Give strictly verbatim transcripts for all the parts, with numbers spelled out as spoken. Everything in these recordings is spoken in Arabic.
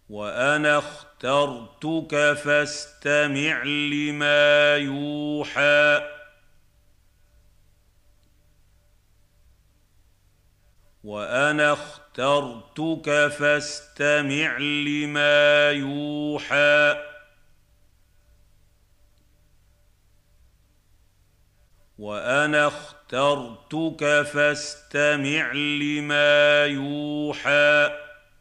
وأنا اخْتَرْتُكَ فاستمع لما يوحى وأنا اخْتَرْتُكَ فاستمع لما يوحى وأنا اخْتَرْتُكَ فاستمع لما يوحى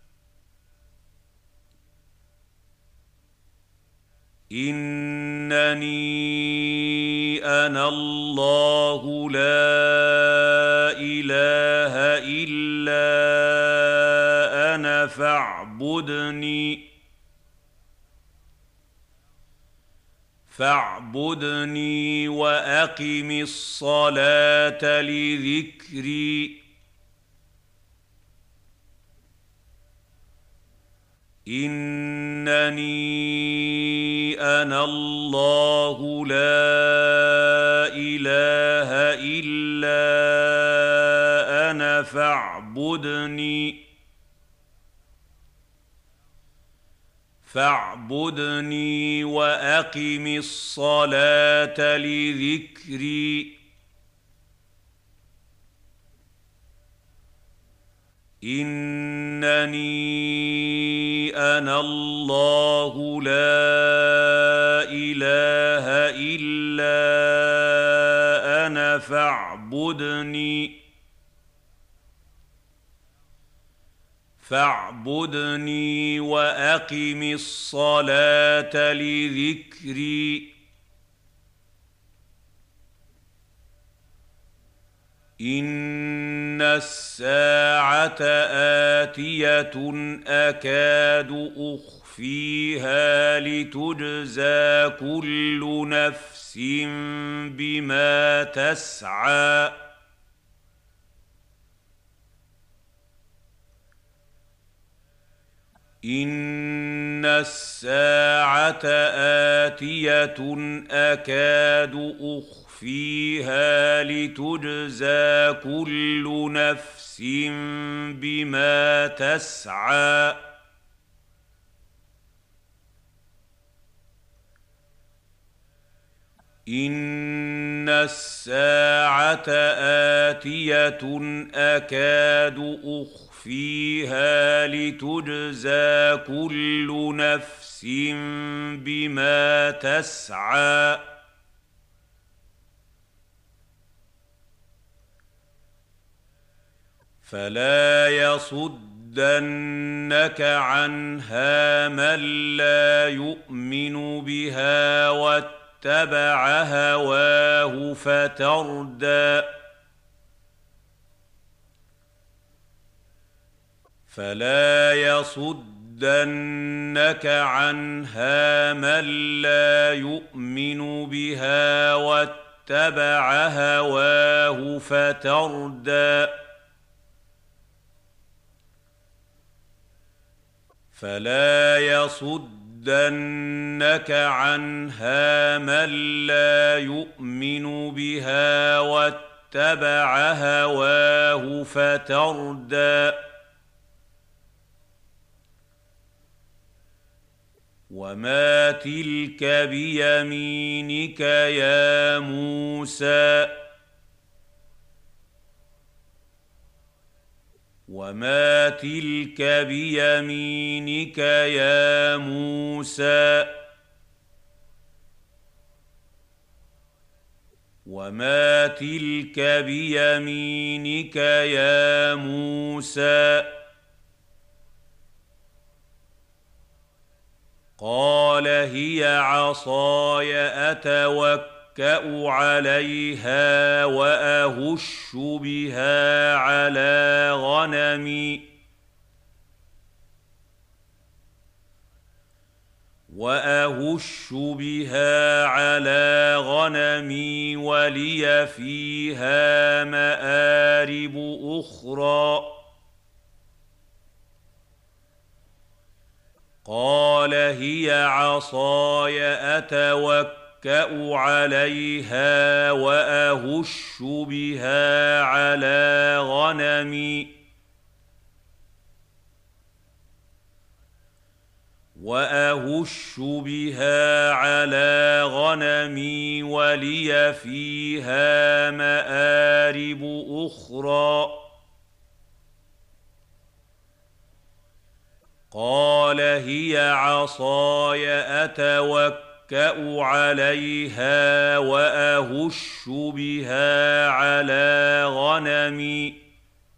إنني أنا الله لا إله إلا أنا فاعبدني فاعبدني وأقم الصلاة لذكري إنني أنا الله لا إله إلا أنا فاعبدني فاعبدني وأقم الصلاة لذكري إنني أنا الله لا إله إلا أنا فاعبدني فاعبدني وأقم الصلاة لذكري إن الساعة آتية أكاد أخفيها لتجزى كل نفس بما تسعى إن الساعة آتية أكاد أخفيها لتجزى كل نفس بما تسعى إن الساعة آتية أكاد أخفيها لتجزى كل نفس بما تسعى فلا يصدنك عنها من لا يؤمن بها واتبع هواه فتردى فلا يصدنك عنها من لا يؤمن بها واتبع هواه فتردى فلا يصدنك عنها من لا يؤمن بها واتبع هواه فتردى وما تلك بيمينك يا موسى وما تلك بيمينك يا موسى وما تلك بيمينك يا موسى قال هي عصاي أتوكأ عليها وأهش بها على غنمي وأهش بها على غنمي ولي فيها مآرب أخرى قال هي عصاي أتوكأ عليها وأهش بها على غنمي وأهش بها على غنمي ولي فيها مآرب أخرى قال هي عصاي أتوكأ عليها وأهش بها على غنمي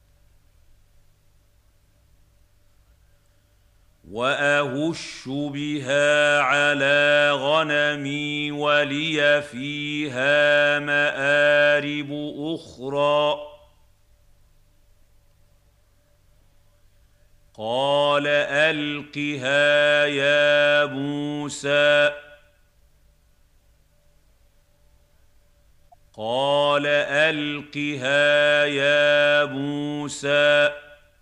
وأهش بها على غنمي ولي فيها مآرب أخرى قال ألقها يا موسى قال ألقها يا موسى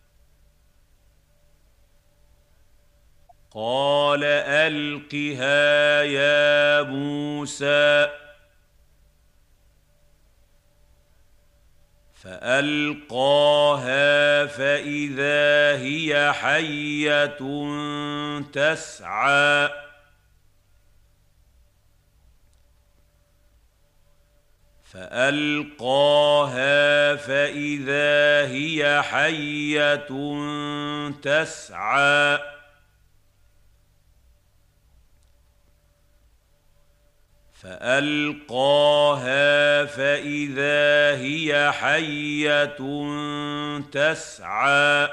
قال ألقها يا موسى فألقاها فإذا هي حية تسعى فألقاها فإذا هي حية تسعى فألقاها فإذا هي حية تسعى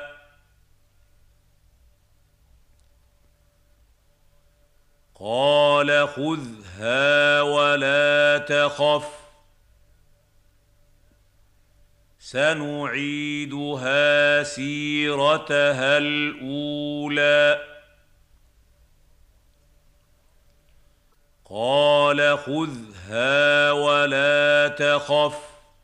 قال خذها ولا تخف سنعيدها سيرتها الأولى قال خذها ولا تخف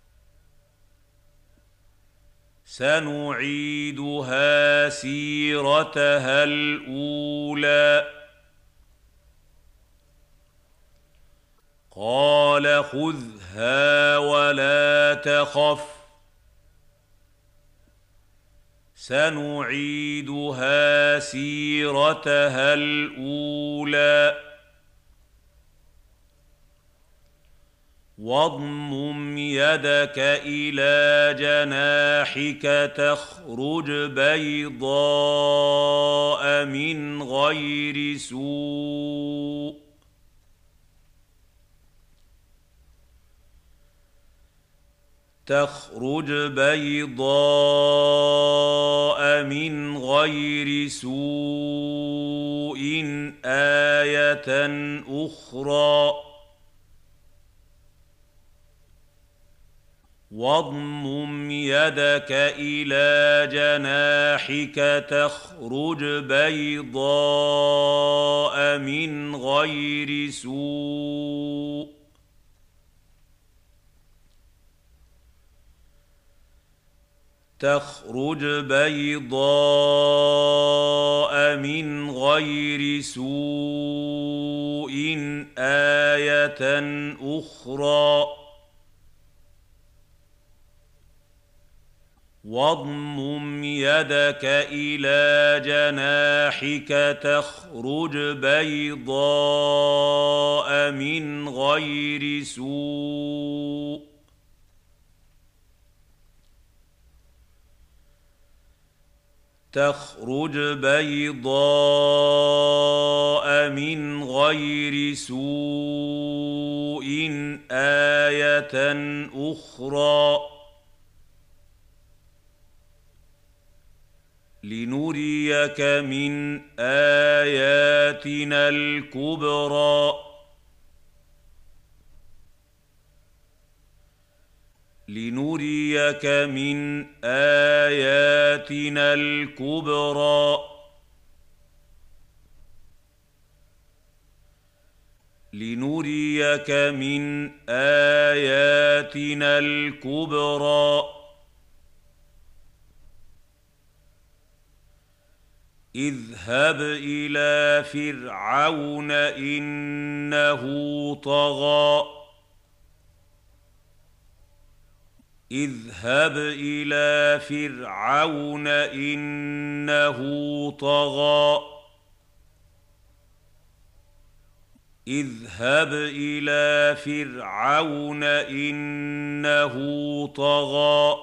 سنعيدها سيرتها الأولى قال خذها ولا تخف سنعيدها سيرتها الأولى واضمم يدك إلى جناحك تخرج بيضاء من غير سوء تخرج بيضاء من غير سوء آية أخرى واضمم يدك إلى جناحك تخرج بيضاء من غير سوء تخرج بيضاء من غير سوء آية أخرى واضمم يدك إلى جناحك تخرج بيضاء من غير سوء تخرج بيضاء من غير سوء آية أخرى لنريك من آياتنا الكبرى لنريك من آياتنا الكبرى لنريك من آياتنا الكبرى اذهب إلى فرعون إنه طغى اذهب إلى فرعون إنه طغى اذهب إلى فرعون إنه طغى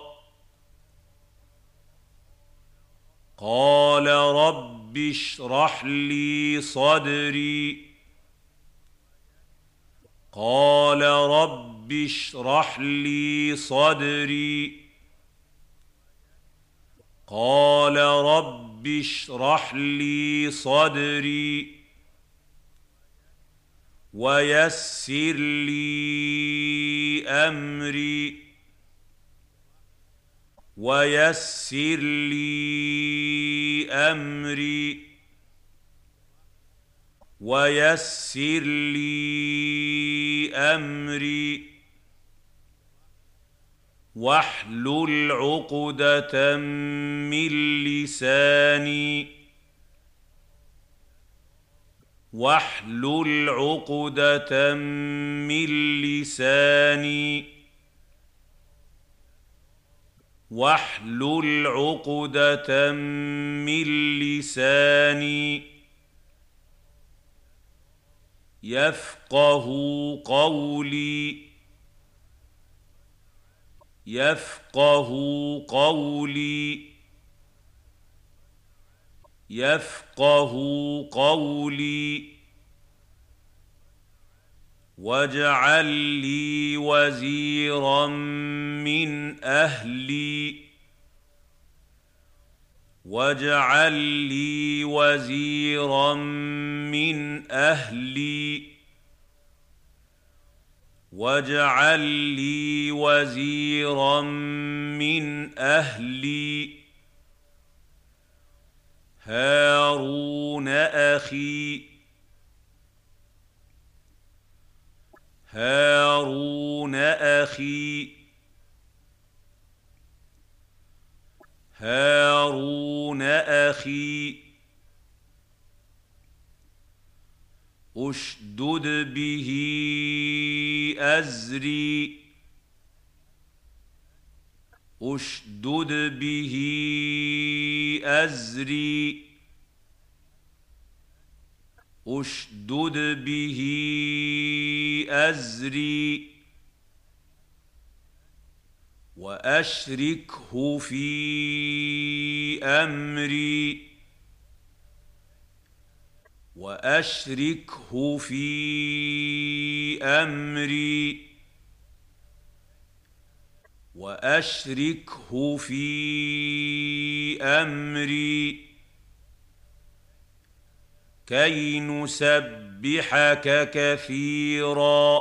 قال رب اشرح لي صدري قال رب اشرح لي صدري قال رب اشرح لي صدري ويسر لي أمري ويسر لي أمري ويسر لي أمري واحلل عقدة من لساني واحلل عقدة من لساني واحلل عقدة من لساني يفقهوا قولي يفقهوا قولي يفقهوا قولي واجعل لي وزيرا من أهلي واجعل لي وزيرا من أهلي واجعل لي وزيرا من أهلي هارون أخي هارون أخي هارون أخي اشدد به أزري اشدد به أزري اشدد به أزري وأشركه في أمري وأشركه في أمري وأشركه في أمري كي نسبحك كثيرا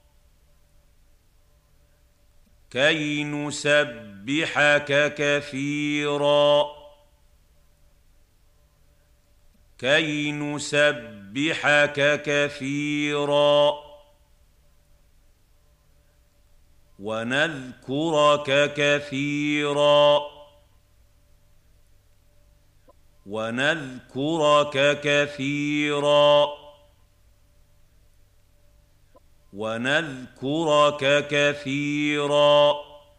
كي نسبحك كثيرا كي نسبحك كثيرا ونذكرك كثيرا ونذكرك كثيرا ونذكرك كثيرا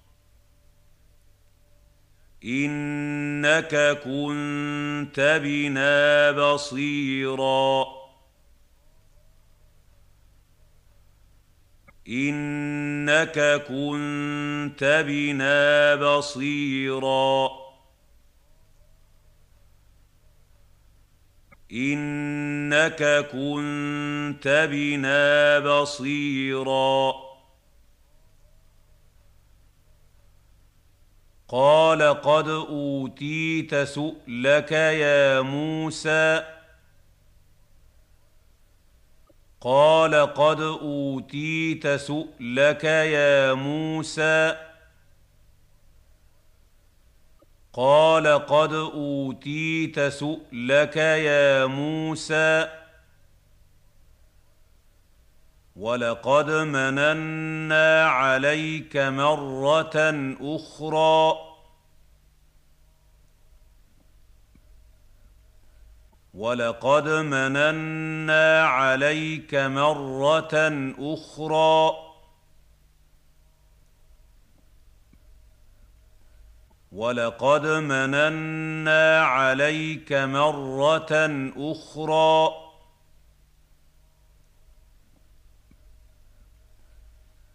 إنك كنت بنا بصيرا إنك كنت بنا بصيرا إنك كنت بنا بصيرا قال قد أوتيت سؤلك يا موسى قال قد أوتيت سؤلك يا موسى قال قد أوتيت سؤلك يا موسى ولقد مننا عليك مرة أخرى ولقد مننا عليك مرة أخرى ولقد مننا عليك مرة أخرى